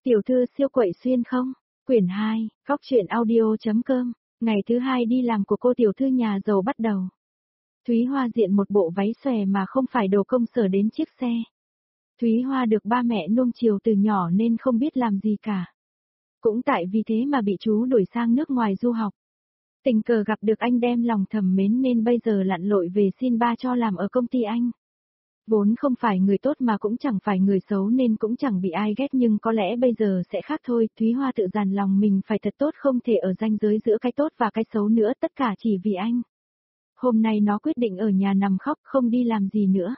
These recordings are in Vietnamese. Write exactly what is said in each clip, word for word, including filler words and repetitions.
Tiểu thư siêu quậy xuyên không? Quyển hai, góc truyện audio.com, ngày thứ hai đi làm của cô tiểu thư nhà giàu bắt đầu. Thúy Hoa diện một bộ váy xòe mà không phải đồ công sở đến chiếc xe. Thúy Hoa được ba mẹ nuông chiều từ nhỏ nên không biết làm gì cả. Cũng tại vì thế mà bị chú đuổi sang nước ngoài du học. Tình cờ gặp được anh đem lòng thầm mến nên bây giờ lặn lội về xin ba cho làm ở công ty anh. Vốn không phải người tốt mà cũng chẳng phải người xấu nên cũng chẳng bị ai ghét, nhưng có lẽ bây giờ sẽ khác thôi. Thúy Hoa tự dàn lòng mình phải thật tốt, không thể ở ranh giới giữa cái tốt và cái xấu nữa, tất cả chỉ vì anh. Hôm nay nó quyết định ở nhà nằm khóc, không đi làm gì nữa.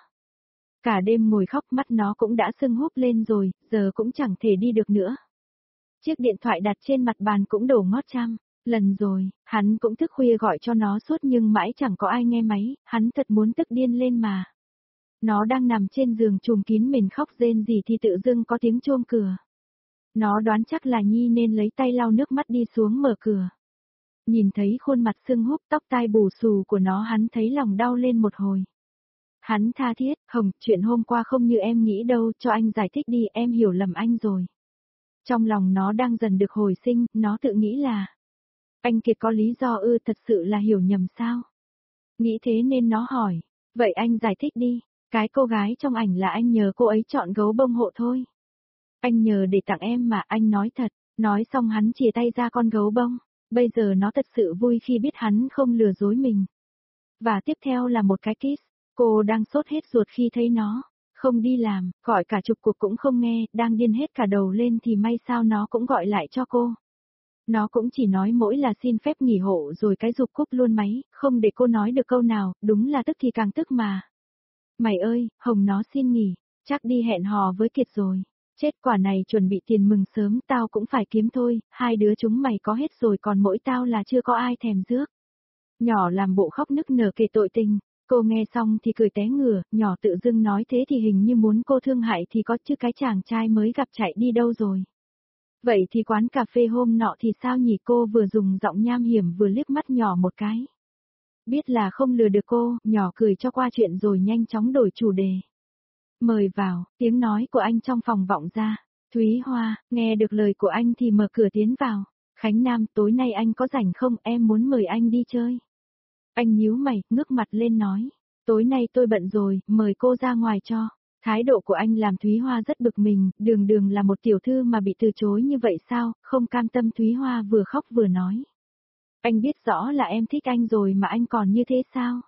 Cả đêm ngồi khóc, mắt nó cũng đã sưng húp lên rồi, giờ cũng chẳng thể đi được nữa. Chiếc điện thoại đặt trên mặt bàn cũng đổ ngót trăm lần rồi, hắn cũng thức khuya gọi cho nó suốt nhưng mãi chẳng có ai nghe máy, hắn thật muốn tức điên lên mà. Nó đang nằm trên giường trùm kín mền khóc rên rỉ thì tự dưng có tiếng chuông cửa. Nó đoán chắc là Nhi nên lấy tay lau nước mắt đi xuống mở cửa. Nhìn thấy khuôn mặt sưng húp, tóc tai bù xù của nó, hắn thấy lòng đau lên một hồi. Hắn tha thiết, Hồng, chuyện hôm qua không như em nghĩ đâu, cho anh giải thích đi, em hiểu lầm anh rồi. Trong lòng nó đang dần được hồi sinh, nó tự nghĩ là anh Kiệt có lý do ư, thật sự là hiểu nhầm sao? Nghĩ thế nên nó hỏi, vậy anh giải thích đi, cái cô gái trong ảnh là anh nhờ cô ấy chọn gấu bông hộ thôi. Anh nhờ để tặng em mà, anh nói thật. Nói xong hắn chìa tay ra con gấu bông, bây giờ nó thật sự vui khi biết hắn không lừa dối mình. Và tiếp theo là một cái kiss, cô đang sốt hết ruột khi thấy nó. Không đi làm, gọi cả chục cuộc cũng không nghe, đang điên hết cả đầu lên thì may sao nó cũng gọi lại cho cô. Nó cũng chỉ nói mỗi là xin phép nghỉ hộ rồi cái giục cúp luôn máy, không để cô nói được câu nào, đúng là tức thì càng tức mà. Mày ơi, Hồng nó xin nghỉ, chắc đi hẹn hò với Kiệt rồi. Chết, quả này chuẩn bị tiền mừng sớm, tao cũng phải kiếm thôi, hai đứa chúng mày có hết rồi còn mỗi tao là chưa có ai thèm rước. Nhỏ làm bộ khóc nức nở kể tội tình, cô nghe xong thì cười té ngửa, nhỏ tự dưng nói thế thì hình như muốn cô thương hại thì có, chứ cái chàng trai mới gặp chạy đi đâu rồi. Vậy thì quán cà phê hôm nọ thì sao nhỉ? Cô vừa dùng giọng nham hiểm vừa liếc mắt nhỏ một cái. Biết là không lừa được cô, nhỏ cười cho qua chuyện rồi nhanh chóng đổi chủ đề. Mời vào, tiếng nói của anh trong phòng vọng ra. Thúy Hoa, nghe được lời của anh thì mở cửa tiến vào. Khánh Nam, tối nay anh có rảnh không, em muốn mời anh đi chơi. Anh nhíu mày, ngước mặt lên nói. Tối nay tôi bận rồi, mời cô ra ngoài cho. Thái độ của anh làm Thúy Hoa rất bực mình, đường đường là một tiểu thư mà bị từ chối như vậy sao, không cam tâm. Thúy Hoa vừa khóc vừa nói. Anh biết rõ là em thích anh rồi mà anh còn như thế sao?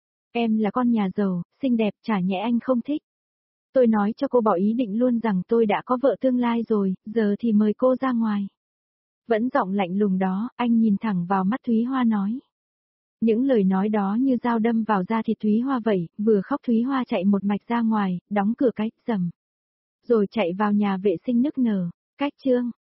Em là con nhà giàu, xinh đẹp, chả nhẽ anh không thích. Tôi nói cho cô bỏ ý định luôn rằng tôi đã có vợ tương lai rồi, giờ thì mời cô ra ngoài. Vẫn giọng lạnh lùng đó, anh nhìn thẳng vào mắt Thúy Hoa nói. Những lời nói đó như dao đâm vào da thịt Thúy Hoa vậy, vừa khóc Thúy Hoa chạy một mạch ra ngoài, đóng cửa cái, rầm. Rồi chạy vào nhà vệ sinh nức nở, cách chương.